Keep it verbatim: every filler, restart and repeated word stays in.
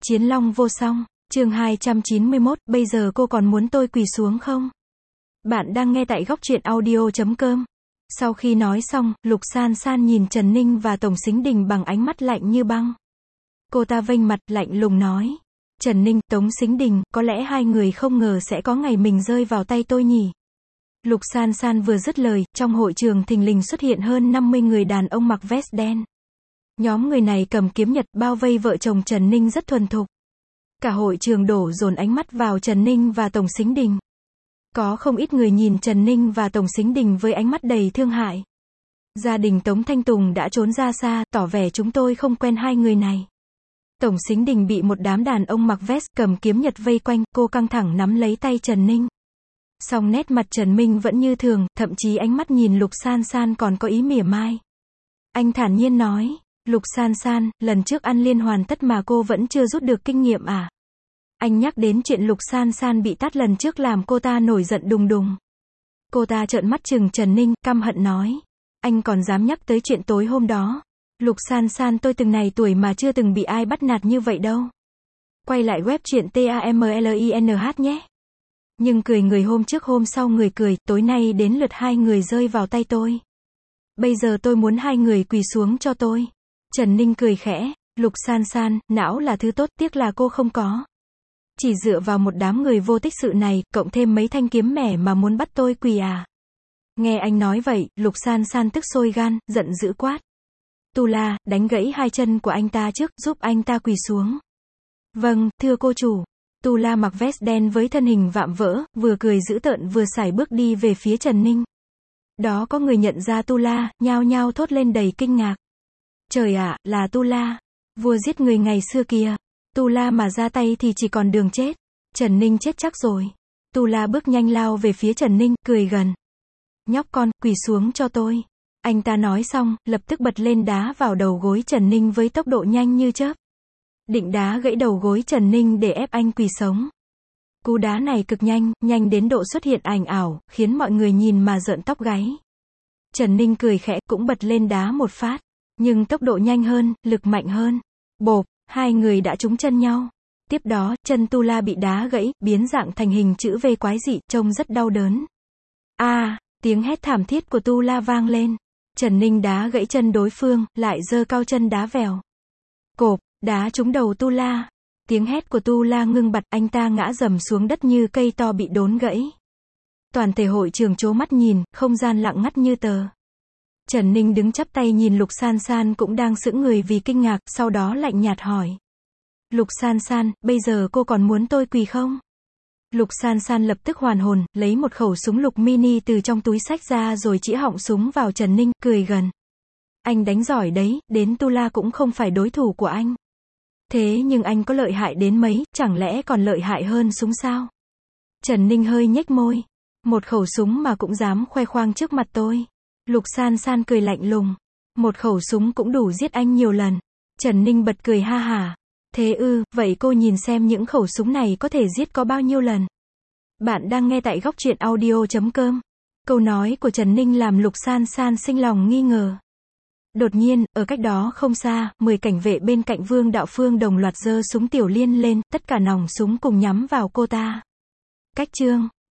Chiến Long vô song, chương hai trăm chín mươi mốt, bây giờ cô còn muốn tôi quỳ xuống không? Bạn đang nghe tại góc truyện audio chấm com. Sau khi nói xong, Lục San San nhìn Trần Ninh và Tổng Sính Đình bằng ánh mắt lạnh như băng. Cô ta vênh mặt, lạnh lùng nói. Trần Ninh, Tống Sính Đình, có lẽ hai người không ngờ sẽ có ngày mình rơi vào tay tôi nhỉ? Lục San San vừa dứt lời, trong hội trường thình lình xuất hiện hơn năm mươi người đàn ông mặc vest đen. Nhóm người này cầm kiếm nhật, bao vây vợ chồng Trần Ninh rất thuần thục. Cả hội trường đổ dồn ánh mắt vào Trần Ninh và Tổng Sính Đình. Có không ít người nhìn Trần Ninh và Tổng Sính Đình với ánh mắt đầy thương hại. Gia đình Tống Thanh Tùng đã trốn ra xa, tỏ vẻ chúng tôi không quen hai người này. Tổng Sính Đình bị một đám đàn ông mặc vest cầm kiếm nhật vây quanh, cô căng thẳng nắm lấy tay Trần Ninh. Song nét mặt Trần Minh vẫn như thường, thậm chí ánh mắt nhìn Lục San San còn có ý mỉa mai. Anh thản nhiên nói, Lục San San, lần trước ăn liên hoàn tất mà cô vẫn chưa rút được kinh nghiệm à? Anh nhắc đến chuyện Lục San San bị tát lần trước làm cô ta nổi giận đùng đùng. Cô ta trợn mắt chừng Trần Ninh, căm hận nói. Anh còn dám nhắc tới chuyện tối hôm đó. Lục San San, tôi từng này tuổi mà chưa từng bị ai bắt nạt như vậy đâu. Quay lại web truyện tamlin nhé. Nhưng cười người hôm trước hôm sau người cười, tối nay đến lượt hai người rơi vào tay tôi. Bây giờ tôi muốn hai người quỳ xuống cho tôi. Trần Ninh cười khẽ, Lục San San, não là thứ tốt, tiếc là cô không có. Chỉ dựa vào một đám người vô tích sự này, cộng thêm mấy thanh kiếm mẻ mà muốn bắt tôi quỳ à? Nghe anh nói vậy, Lục San San tức sôi gan, giận dữ quát. Tu La, đánh gãy hai chân của anh ta trước, giúp anh ta quỳ xuống. Vâng, thưa cô chủ. Tu La mặc vest đen với thân hình vạm vỡ, vừa cười dữ tợn vừa sải bước đi về phía Trần Ninh. Đó có người nhận ra Tu La, nhao nhao thốt lên đầy kinh ngạc. Trời ạ, là Tu La, vua giết người ngày xưa kìa. Tu La mà ra tay thì chỉ còn đường chết. Trần Ninh chết chắc rồi. Tu La bước nhanh lao về phía Trần Ninh, cười gần. Nhóc con, quỳ xuống cho tôi. Anh ta nói xong, lập tức bật lên đá vào đầu gối Trần Ninh với tốc độ nhanh như chớp. Định đá gãy đầu gối Trần Ninh để ép anh quỳ sống. Cú đá này cực nhanh, nhanh đến độ xuất hiện ảnh ảo, khiến mọi người nhìn mà rợn tóc gáy. Trần Ninh cười khẽ, cũng bật lên đá một phát. Nhưng tốc độ nhanh hơn, lực mạnh hơn. Bộp, hai người đã trúng chân nhau. Tiếp đó, chân Tu La bị đá gãy, biến dạng thành hình chữ V quái dị, trông rất đau đớn. A, à, tiếng hét thảm thiết của Tu La vang lên. Trần Ninh đá gãy chân đối phương, lại giơ cao chân đá vèo. Cộp, đá trúng đầu Tu La. Tiếng hét của Tu La ngưng bặt, anh ta ngã rầm xuống đất như cây to bị đốn gãy. Toàn thể hội trường trố mắt nhìn, không gian lặng ngắt như tờ. Trần Ninh đứng chắp tay nhìn Lục San San cũng đang sững người vì kinh ngạc, sau đó lạnh nhạt hỏi. Lục San San, bây giờ cô còn muốn tôi quỳ không? Lục San San lập tức hoàn hồn, lấy một khẩu súng lục mini từ trong túi xách ra rồi chĩa họng súng vào Trần Ninh, cười gần. Anh đánh giỏi đấy, đến Tu La cũng không phải đối thủ của anh. Thế nhưng anh có lợi hại đến mấy, chẳng lẽ còn lợi hại hơn súng sao? Trần Ninh hơi nhếch môi. Một khẩu súng mà cũng dám khoe khoang trước mặt tôi. Lục San San cười lạnh lùng. Một khẩu súng cũng đủ giết anh nhiều lần. Trần Ninh bật cười ha hả. Thế ư, vậy cô nhìn xem những khẩu súng này có thể giết có bao nhiêu lần. Bạn đang nghe tại góc truyện audio chấm com. Câu nói của Trần Ninh làm Lục San San sinh lòng nghi ngờ. Đột nhiên, ở cách đó không xa, mười cảnh vệ bên cạnh Vương Đạo Phương đồng loạt giơ súng tiểu liên lên, tất cả nòng súng cùng nhắm vào cô ta. Cách chương